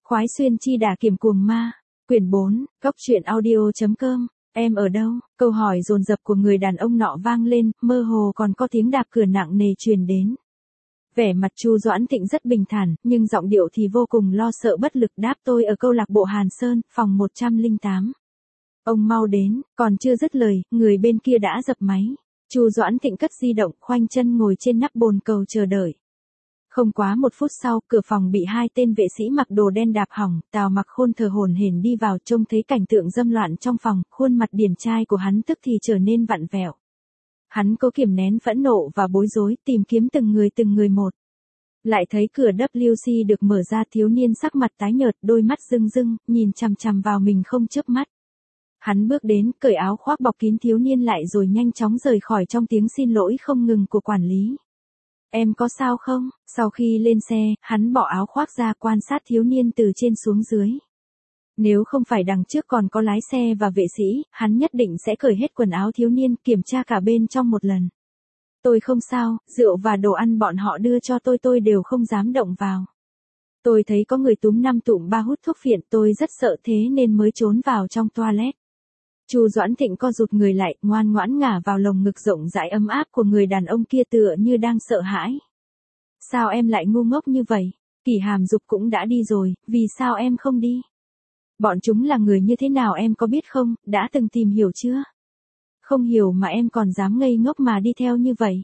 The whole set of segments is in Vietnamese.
Khoái xuyên chi đả kiểm cuồng ma. Quyển 4, Cốc truyện audio.com. Em ở đâu? Câu hỏi dồn dập của người đàn ông nọ vang lên, mơ hồ còn có tiếng đạp cửa nặng nề truyền đến. Vẻ mặt Chu Doãn Thịnh rất bình thản, nhưng giọng điệu thì vô cùng lo sợ bất lực đáp tôi ở câu lạc bộ Hàn Sơn, phòng 108. Ông mau đến, còn chưa dứt lời, người bên kia đã dập máy. Chu Doãn Thịnh cất di động, khoanh chân ngồi trên nắp bồn cầu chờ đợi. Không quá 1 phút sau, cửa phòng bị 2 tên vệ sĩ mặc đồ đen đạp hỏng, Tào Mặc Khôn thở hổn hển đi vào trông thấy cảnh tượng dâm loạn trong phòng, khuôn mặt điển trai của hắn tức thì trở nên vặn vẹo. Hắn cố kiềm nén phẫn nộ và bối rối, tìm kiếm từng người một. Lại thấy cửa WC được mở ra, thiếu niên sắc mặt tái nhợt, đôi mắt rưng rưng, nhìn chằm chằm vào mình không chớp mắt. Hắn bước đến, cởi áo khoác bọc kín thiếu niên lại rồi nhanh chóng rời khỏi trong tiếng xin lỗi không ngừng của quản lý. Em có sao không? Sau khi lên xe, hắn bỏ áo khoác ra quan sát thiếu niên từ trên xuống dưới. Nếu không phải đằng trước còn có lái xe và vệ sĩ, hắn nhất định sẽ cởi hết quần áo thiếu niên, kiểm tra cả bên trong một lần. Tôi không sao, rượu và đồ ăn bọn họ đưa cho tôi đều không dám động vào. Tôi thấy có người túm 5 tụm 3 hút thuốc phiện, tôi rất sợ thế nên mới trốn vào trong toilet. Chu Doãn Thịnh co rụt người lại, ngoan ngoãn ngả vào lồng ngực rộng rãi ấm áp của người đàn ông kia tựa như đang sợ hãi. Sao em lại ngu ngốc như vậy? Kỷ Hàm Dục cũng đã đi rồi, vì sao em không đi? Bọn chúng là người như thế nào em có biết không, đã từng tìm hiểu chưa? Không hiểu mà em còn dám ngây ngốc mà đi theo như vậy.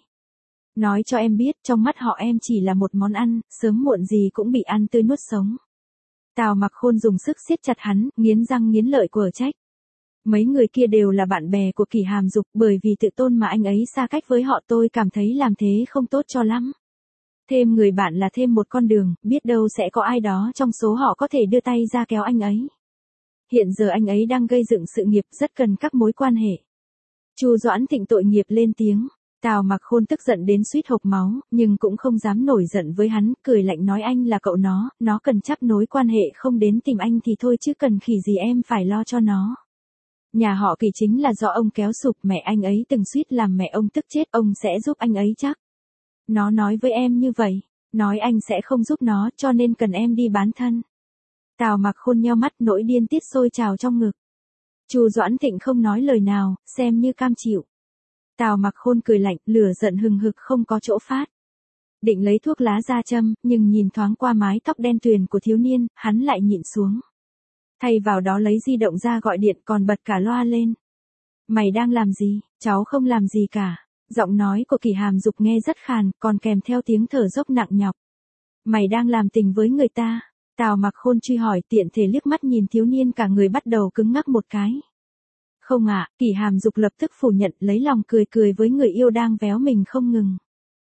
Nói cho em biết, trong mắt họ em chỉ là một món ăn, sớm muộn gì cũng bị ăn tươi nuốt sống. Tào Mặc Khôn dùng sức siết chặt hắn, nghiến răng nghiến lợi quở trách. Mấy người kia đều là bạn bè của Kỷ Hàm Dục, bởi vì tự tôn mà anh ấy xa cách với họ, tôi cảm thấy làm thế không tốt cho lắm. Thêm người bạn là thêm một con đường, biết đâu sẽ có ai đó trong số họ có thể đưa tay ra kéo anh ấy. Hiện giờ anh ấy đang gây dựng sự nghiệp, rất cần các mối quan hệ. Chu Doãn Thịnh tội nghiệp lên tiếng. Tào Mặc Khôn tức giận đến suýt hộc máu, nhưng cũng không dám nổi giận với hắn, cười lạnh nói anh là cậu nó cần chấp nối quan hệ không đến tìm anh thì thôi chứ cần khỉ gì em phải lo cho nó. Nhà họ Kỷ chính là do ông kéo sụp, mẹ anh ấy từng suýt làm mẹ ông tức chết, ông sẽ giúp anh ấy chắc. Nó nói với em như vậy, nói anh sẽ không giúp nó cho nên cần em đi bán thân. Tào Mặc Khôn nheo mắt, nỗi điên tiết sôi trào trong ngực. Chu Doãn Thịnh không nói lời nào, xem như cam chịu. Tào Mặc Khôn cười lạnh, lửa giận hừng hực không có chỗ phát. Định lấy thuốc lá ra châm, nhưng nhìn thoáng qua mái tóc đen tuyền của thiếu niên, hắn lại nhịn xuống. Thay vào đó lấy di động ra gọi điện, còn bật cả loa lên. Mày đang làm gì? Cháu không làm gì cả. Giọng nói của Kỷ Hàm Dục nghe rất khàn, còn kèm theo tiếng thở dốc nặng nhọc. Mày đang làm tình với người ta. Tào Mặc Khôn truy hỏi, tiện thể liếc mắt nhìn thiếu niên, cả người bắt đầu cứng ngắc một cái. Không ạ, Kỷ Hàm Dục lập tức phủ nhận, lấy lòng cười với người yêu đang véo mình không ngừng.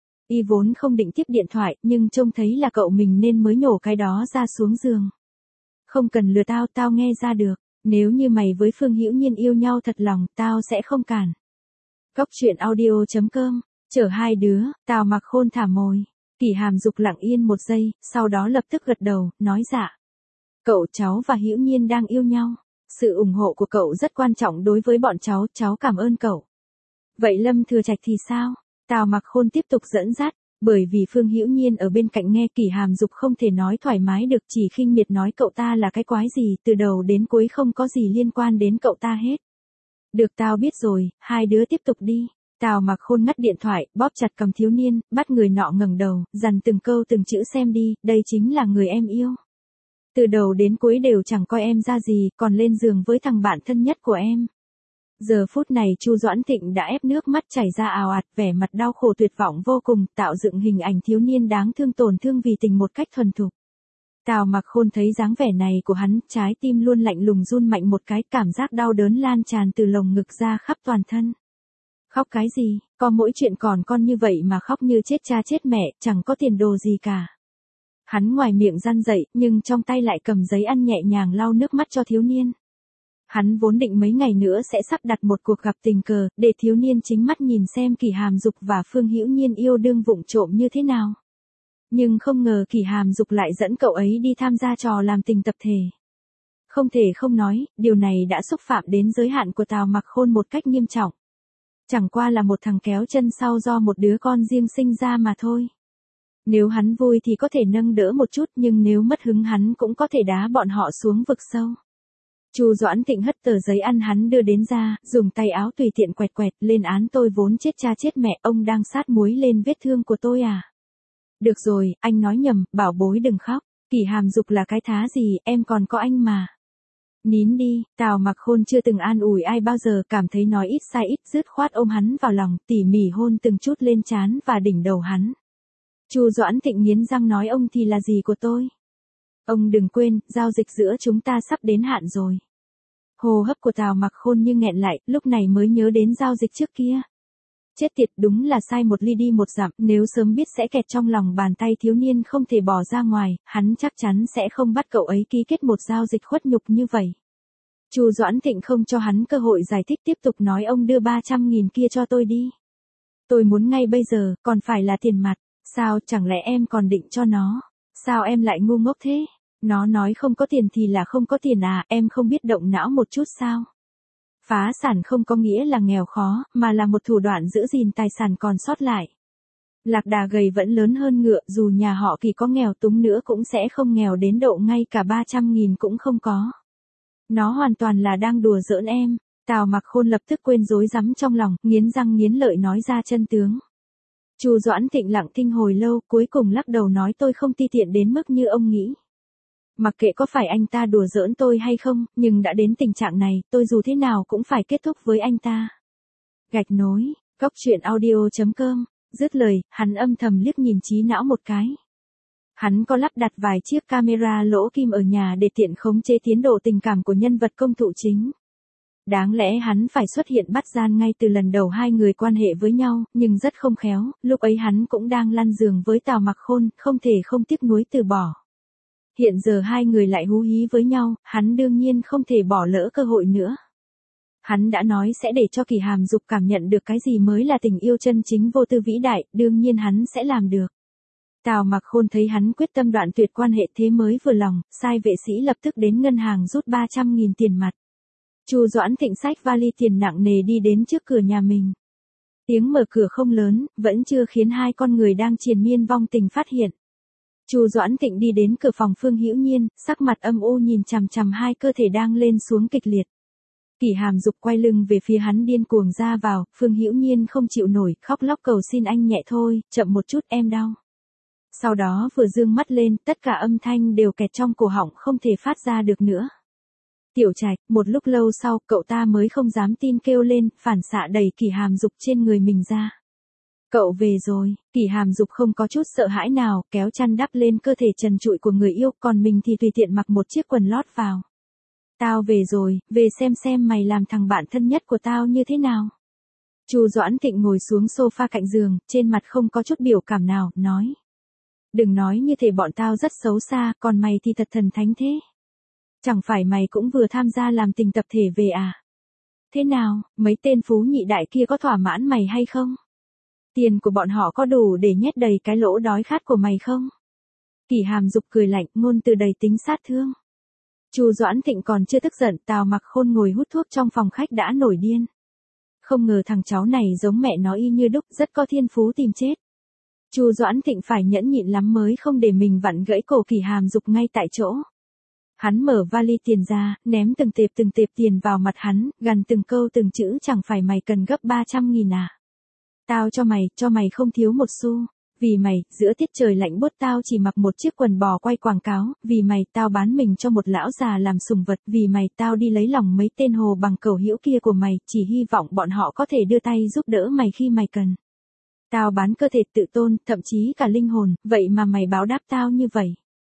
Y vốn không định tiếp điện thoại, nhưng trông thấy là cậu mình nên mới nhổ cái đó ra xuống giường. Không cần lừa tao nghe ra được, nếu như mày với Phương Hữu Nhiên yêu nhau thật lòng, tao sẽ không cản. Cốc truyện audio.com, chở hai đứa, Tào Mặc Khôn thả mồi. Kỷ Hàm Dục lặng yên 1 giây, sau đó lập tức gật đầu, nói dạ. Cậu cháu và Hữu Nhiên đang yêu nhau. Sự ủng hộ của cậu rất quan trọng đối với bọn cháu cảm ơn cậu. Vậy Lâm Thừa Trạch thì sao? Tào Mặc Khôn tiếp tục dẫn dắt, bởi vì Phương Hữu Nhiên ở bên cạnh nghe Kỷ Hàm Dục không thể nói thoải mái được, chỉ khinh miệt nói cậu ta là cái quái gì, từ đầu đến cuối không có gì liên quan đến cậu ta hết. Được, tao biết rồi, hai đứa tiếp tục đi. Tào Mặc Khôn ngắt điện thoại, bóp chặt cầm thiếu niên, bắt người nọ ngẩng đầu, dằn từng câu từng chữ, xem đi, đây chính là người em yêu. Từ đầu đến cuối đều chẳng coi em ra gì, còn lên giường với thằng bạn thân nhất của em. Giờ phút này Chu Doãn Thịnh đã ép nước mắt chảy ra ào ạt, vẻ mặt đau khổ tuyệt vọng vô cùng, tạo dựng hình ảnh thiếu niên đáng thương tổn thương vì tình một cách thuần thục. Tào Mặc Khôn thấy dáng vẻ này của hắn, trái tim luôn lạnh lùng run mạnh một cái, cảm giác đau đớn lan tràn từ lồng ngực ra khắp toàn thân. Khóc cái gì, có mỗi chuyện còn con như vậy mà khóc như chết cha chết mẹ, chẳng có tiền đồ gì cả. Hắn ngoài miệng răn dậy, nhưng trong tay lại cầm giấy ăn nhẹ nhàng lau nước mắt cho thiếu niên. Hắn vốn định mấy ngày nữa sẽ sắp đặt một cuộc gặp tình cờ, để thiếu niên chính mắt nhìn xem Kỷ Hàm Dục và Phương Hữu Nhiên yêu đương vụng trộm như thế nào. Nhưng không ngờ Kỷ Hàm Dục lại dẫn cậu ấy đi tham gia trò làm tình tập thể. Không thể không nói, điều này đã xúc phạm đến giới hạn của Tào Mặc Khôn một cách nghiêm trọng. Chẳng qua là một thằng kéo chân sau do một đứa con riêng sinh ra mà thôi. Nếu hắn vui thì có thể nâng đỡ một chút, nhưng nếu mất hứng hắn cũng có thể đá bọn họ xuống vực sâu. Chu Doãn Thịnh hất tờ giấy ăn hắn đưa đến ra, dùng tay áo tùy tiện quẹt quẹt, lên án tôi vốn chết cha chết mẹ, ông đang sát muối lên vết thương của tôi à? Được rồi, anh nói nhầm, bảo bối đừng khóc, Kỷ Hàm Dục là cái thá gì, em còn có anh mà. Nín đi, Tào Mặc Khôn chưa từng an ủi ai bao giờ, cảm thấy nói ít sai ít, dứt khoát ôm hắn vào lòng, tỉ mỉ hôn từng chút lên trán và đỉnh đầu hắn. Chu Doãn Thịnh nghiến răng nói ông thì là gì của tôi? Ông đừng quên, giao dịch giữa chúng ta sắp đến hạn rồi. Hô hấp của Tào Mặc Khôn như nghẹn lại, lúc này mới nhớ đến giao dịch trước kia. Chết tiệt, đúng là sai một ly đi một dặm, nếu sớm biết sẽ kẹt trong lòng bàn tay thiếu niên không thể bỏ ra ngoài, hắn chắc chắn sẽ không bắt cậu ấy ký kết một giao dịch khuất nhục như vậy. Chu Doãn Thịnh không cho hắn cơ hội giải thích, tiếp tục nói ông đưa 300.000 kia cho tôi đi. Tôi muốn ngay bây giờ, còn phải là tiền mặt. Sao, chẳng lẽ em còn định cho nó? Sao em lại ngu ngốc thế? Nó nói không có tiền thì là không có tiền à, em không biết động não một chút sao? Phá sản không có nghĩa là nghèo khó, mà là một thủ đoạn giữ gìn tài sản còn sót lại. Lạc đà gầy vẫn lớn hơn ngựa, dù nhà họ Kỳ có nghèo túng nữa cũng sẽ không nghèo đến độ ngay cả 300.000 cũng không có. Nó hoàn toàn là đang đùa giỡn em. Tào Mặc Khôn lập tức quên rối rắm trong lòng, nghiến răng nghiến lợi nói ra chân tướng. Chu Doãn Thịnh lặng thinh hồi lâu, cuối cùng lắc đầu nói tôi không ti tiện đến mức như ông nghĩ. Mặc kệ có phải anh ta đùa giỡn tôi hay không, nhưng đã đến tình trạng này, tôi dù thế nào cũng phải kết thúc với anh ta. Gạch nối, Cóc Truyện Audio.com, dứt lời, hắn âm thầm liếc nhìn trí não một cái. Hắn có lắp đặt vài chiếc camera lỗ kim ở nhà để tiện khống chế tiến độ tình cảm của nhân vật công thụ chính. Đáng lẽ hắn phải xuất hiện bắt gian ngay từ lần đầu hai người quan hệ với nhau, nhưng rất không khéo, lúc ấy hắn cũng đang lăn giường với Tào Mặc Khôn, không thể không tiếc nuối từ bỏ. Hiện giờ hai người lại hú hí với nhau, hắn đương nhiên không thể bỏ lỡ cơ hội nữa. Hắn đã nói sẽ để cho Kỷ Hàm Dục cảm nhận được cái gì mới là tình yêu chân chính vô tư vĩ đại, đương nhiên hắn sẽ làm được. Tào Mặc Khôn thấy hắn quyết tâm đoạn tuyệt quan hệ thế mới vừa lòng, sai vệ sĩ lập tức đến ngân hàng rút 300.000 tiền mặt. Chu Doãn Thịnh xách vali tiền nặng nề đi đến trước cửa nhà mình. Tiếng mở cửa không lớn, vẫn chưa khiến hai con người đang triền miên vong tình phát hiện. Chu Doãn Thịnh đi đến cửa phòng Phương Hữu Nhiên, sắc mặt âm u nhìn chằm chằm hai cơ thể đang lên xuống kịch liệt. Kỷ Hàm Dục quay lưng về phía hắn điên cuồng ra vào, Phương Hữu Nhiên không chịu nổi, khóc lóc cầu xin anh nhẹ thôi, chậm một chút em đau. Sau đó vừa dương mắt lên, tất cả âm thanh đều kẹt trong cổ họng không thể phát ra được nữa. Tiểu Trạch, một lúc lâu sau, cậu ta mới không dám tin kêu lên, phản xạ đẩy Kỷ Hàm Dục trên người mình ra. Cậu về rồi, Kỷ Hàm Dục không có chút sợ hãi nào, kéo chăn đắp lên cơ thể trần trụi của người yêu, còn mình thì tùy tiện mặc một chiếc quần lót vào. Tao về rồi, về xem mày làm thằng bạn thân nhất của tao như thế nào. Chu Doãn Thịnh ngồi xuống sofa cạnh giường, trên mặt không có chút biểu cảm nào, nói. Đừng nói như thể bọn tao rất xấu xa, còn mày thì thật thần thánh thế. Chẳng phải mày cũng vừa tham gia làm tình tập thể về à? Thế nào, mấy tên phú nhị đại kia có thỏa mãn mày hay không? Tiền của bọn họ có đủ để nhét đầy cái lỗ đói khát của mày không? Kỷ Hàm Dục cười lạnh, ngôn từ đầy tính sát thương. Chu Doãn Thịnh còn chưa tức giận, Tào Mặc Khôn ngồi hút thuốc trong phòng khách đã nổi điên. Không ngờ thằng cháu này giống mẹ nó y như đúc, rất có thiên phú tìm chết. Chu Doãn Thịnh phải nhẫn nhịn lắm mới không để mình vặn gãy cổ Kỷ Hàm Dục ngay tại chỗ. Hắn mở vali tiền ra, ném từng tệp tiền vào mặt hắn, gằn từng câu từng chữ, chẳng phải mày cần gấp 300.000 à? Tao cho mày không thiếu một xu. Vì mày, giữa tiết trời lạnh buốt tao chỉ mặc một chiếc quần bò quay quảng cáo, vì mày tao bán mình cho một lão già làm sùng vật, vì mày tao đi lấy lòng mấy tên hồ bằng cẩu hữu kia của mày, chỉ hy vọng bọn họ có thể đưa tay giúp đỡ mày khi mày cần. Tao bán cơ thể tự tôn, thậm chí cả linh hồn, vậy mà mày báo đáp tao như vậy.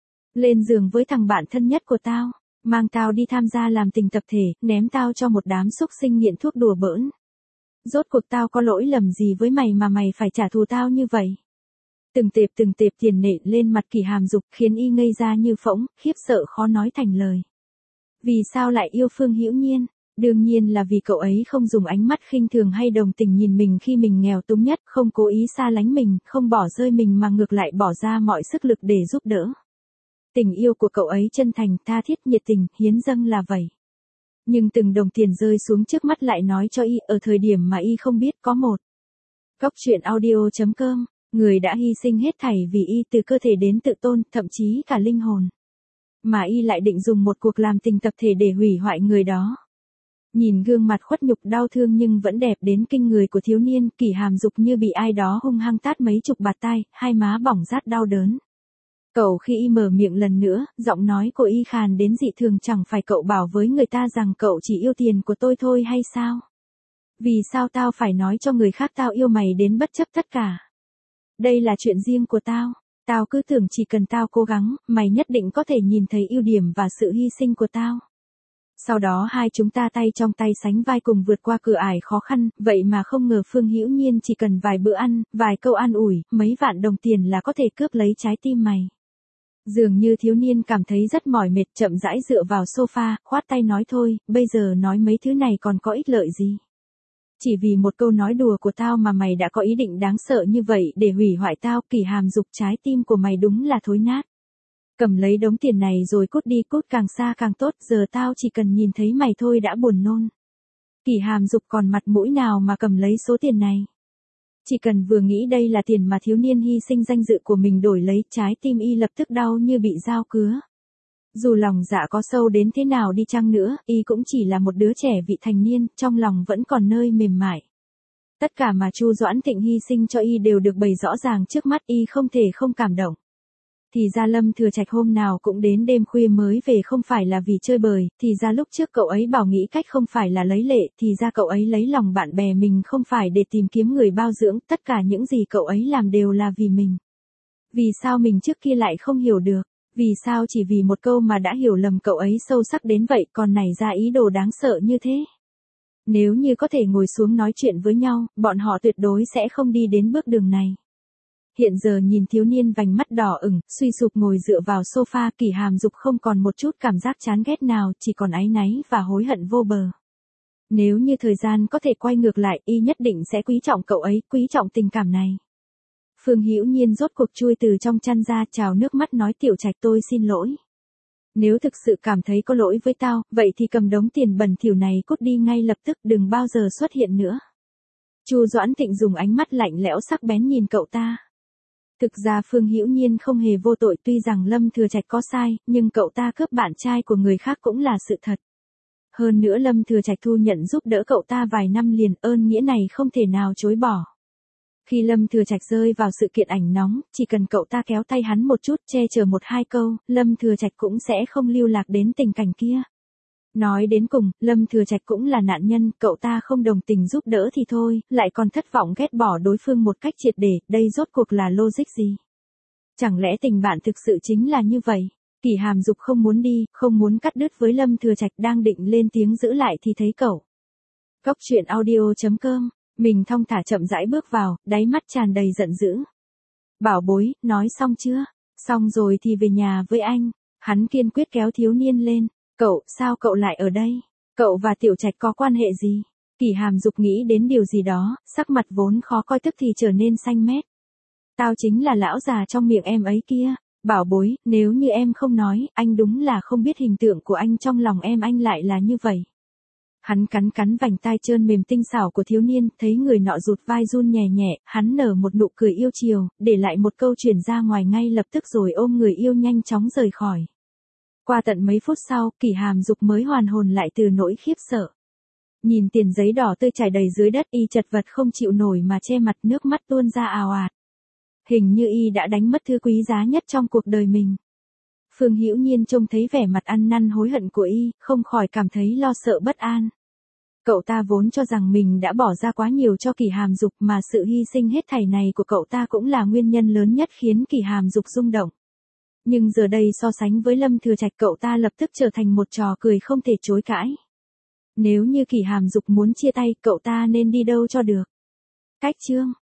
Lên giường với thằng bạn thân nhất của tao, mang tao đi tham gia làm tình tập thể, ném tao cho một đám xúc sinh nghiện thuốc đùa bỡn. Rốt cuộc tao có lỗi lầm gì với mày mà mày phải trả thù tao như vậy? Từng tệp tiền nện lên mặt Kỷ Hàm Dục khiến y ngây ra như phỗng, khiếp sợ khó nói thành lời. Vì sao lại yêu Phương Hữu Nhiên? Đương nhiên là vì cậu ấy không dùng ánh mắt khinh thường hay đồng tình nhìn mình khi mình nghèo túng nhất, không cố ý xa lánh mình, không bỏ rơi mình mà ngược lại bỏ ra mọi sức lực để giúp đỡ. Tình yêu của cậu ấy chân thành, tha thiết, nhiệt tình, hiến dâng là vậy. Nhưng từng đồng tiền rơi xuống trước mắt lại nói cho y, ở thời điểm mà y không biết có một. Cóc Truyện Audio.com Người đã hy sinh hết thảy vì y từ cơ thể đến tự tôn, thậm chí cả linh hồn. Mà y lại định dùng một cuộc làm tình tập thể để hủy hoại người đó. Nhìn gương mặt khuất nhục đau thương nhưng vẫn đẹp đến kinh người của thiếu niên, Kỷ Hàm Dục như bị ai đó hung hăng tát mấy chục bạt tai, hai má bỏng rát đau đớn. Cậu khi y mở miệng lần nữa, giọng nói của y khàn đến dị thường, chẳng phải cậu bảo với người ta rằng cậu chỉ yêu tiền của tôi thôi hay sao? Vì sao tao phải nói cho người khác tao yêu mày đến bất chấp tất cả? Đây là chuyện riêng của tao. Tao cứ tưởng chỉ cần tao cố gắng, mày nhất định có thể nhìn thấy ưu điểm và sự hy sinh của tao. Sau đó hai chúng ta tay trong tay sánh vai cùng vượt qua cửa ải khó khăn, vậy mà không ngờ Phương Hữu Nhiên chỉ cần vài bữa ăn, vài câu an ủi, mấy vạn đồng tiền là có thể cướp lấy trái tim mày. Dường như thiếu niên cảm thấy rất mỏi mệt, chậm rãi dựa vào sofa, khoát tay nói thôi, bây giờ nói mấy thứ này còn có ích lợi gì. Chỉ vì một câu nói đùa của tao mà mày đã có ý định đáng sợ như vậy để hủy hoại tao. Kỷ Hàm Dục, trái tim của mày đúng là thối nát. Cầm lấy đống tiền này rồi cút đi, cút càng xa càng tốt, giờ tao chỉ cần nhìn thấy mày thôi đã buồn nôn. Kỷ Hàm Dục còn mặt mũi nào mà cầm lấy số tiền này. Chỉ cần vừa nghĩ đây là tiền mà thiếu niên hy sinh danh dự của mình đổi lấy, trái tim y lập tức đau như bị dao cứa. Dù lòng dạ có sâu đến thế nào đi chăng nữa, y cũng chỉ là một đứa trẻ vị thành niên, trong lòng vẫn còn nơi mềm mại. Tất cả mà Chu Doãn Thịnh hy sinh cho y đều được bày rõ ràng trước mắt, y không thể không cảm động. Thì ra Lâm Thừa Trạch hôm nào cũng đến đêm khuya mới về không phải là vì chơi bời, thì ra lúc trước cậu ấy bảo nghĩ cách không phải là lấy lệ, thì ra cậu ấy lấy lòng bạn bè mình không phải để tìm kiếm người bao dưỡng, tất cả những gì cậu ấy làm đều là vì mình. Vì sao mình trước kia lại không hiểu được? Vì sao chỉ vì một câu mà đã hiểu lầm cậu ấy sâu sắc đến vậy, còn nảy ra ý đồ đáng sợ như thế? Nếu như có thể ngồi xuống nói chuyện với nhau, bọn họ tuyệt đối sẽ không đi đến bước đường này. Hiện giờ nhìn thiếu niên vành mắt đỏ ửng, suy sụp ngồi dựa vào sofa, Kỷ Hàm Dục không còn một chút cảm giác chán ghét nào, chỉ còn áy náy và hối hận vô bờ. Nếu như thời gian có thể quay ngược lại, y nhất định sẽ quý trọng cậu ấy, quý trọng tình cảm này. Phương Hữu Nhiên rốt cuộc chui từ trong chăn ra, trào nước mắt nói, Tiểu Trạch, tôi xin lỗi. Nếu thực sự cảm thấy có lỗi với tao, vậy thì cầm đống tiền bẩn thỉu này cút đi ngay lập tức, đừng bao giờ xuất hiện nữa. Chu Doãn Thịnh dùng ánh mắt lạnh lẽo sắc bén nhìn cậu ta. Thực ra Phương Hữu Nhiên không hề vô tội, tuy rằng Lâm Thừa Trạch có sai, nhưng cậu ta cướp bạn trai của người khác cũng là sự thật. Hơn nữa Lâm Thừa Trạch thu nhận giúp đỡ cậu ta vài năm liền, ơn nghĩa này không thể nào chối bỏ. Khi Lâm Thừa Trạch rơi vào sự kiện ảnh nóng, chỉ cần cậu ta kéo tay hắn một chút, che chở một hai câu, Lâm Thừa Trạch cũng sẽ không lưu lạc đến tình cảnh kia. Nói đến cùng, Lâm Thừa Trạch cũng là nạn nhân, cậu ta không đồng tình giúp đỡ thì thôi, lại còn thất vọng ghét bỏ đối phương một cách triệt để, đây rốt cuộc là logic gì? Chẳng lẽ tình bạn thực sự chính là như vậy? Kỷ Hàm Dục không muốn đi, không muốn cắt đứt với Lâm Thừa Trạch, đang định lên tiếng giữ lại thì thấy cậu. Góc truyện audio.com, mình thong thả chậm rãi bước vào, đáy mắt tràn đầy giận dữ. Bảo bối, nói xong chưa? Xong rồi thì về nhà với anh. Hắn kiên quyết kéo thiếu niên lên. Cậu, sao cậu lại ở đây? Cậu và Tiểu Trạch có quan hệ gì? Kỷ Hàm Dục nghĩ đến điều gì đó, sắc mặt vốn khó coi tức thì trở nên xanh mét. Tao chính là lão già trong miệng em ấy kia. Bảo bối, nếu như em không nói, anh đúng là không biết hình tượng của anh trong lòng em anh lại là như vậy. Hắn cắn vành tai trơn mềm tinh xảo của thiếu niên, thấy người nọ rụt vai run nhẹ nhẹ, hắn nở một nụ cười yêu chiều, để lại một câu chuyển ra ngoài ngay lập tức rồi ôm người yêu nhanh chóng rời khỏi. Qua tận mấy phút sau, Kỷ Hàm Dục mới hoàn hồn lại từ nỗi khiếp sợ. Nhìn tiền giấy đỏ tươi trải đầy dưới đất, y chật vật không chịu nổi mà che mặt, nước mắt tuôn ra ào ạt. Hình như y đã đánh mất thứ quý giá nhất trong cuộc đời mình. Phương Hữu Nhiên trông thấy vẻ mặt ăn năn hối hận của y, không khỏi cảm thấy lo sợ bất an. Cậu ta vốn cho rằng mình đã bỏ ra quá nhiều cho Kỷ Hàm Dục, mà sự hy sinh hết thảy này của cậu ta cũng là nguyên nhân lớn nhất khiến Kỷ Hàm Dục rung động. Nhưng giờ đây so sánh với Lâm Thừa Trạch, cậu ta lập tức trở thành một trò cười không thể chối cãi. Nếu như Kỷ Hàm Dục muốn chia tay, cậu ta nên đi đâu cho được. Cách chương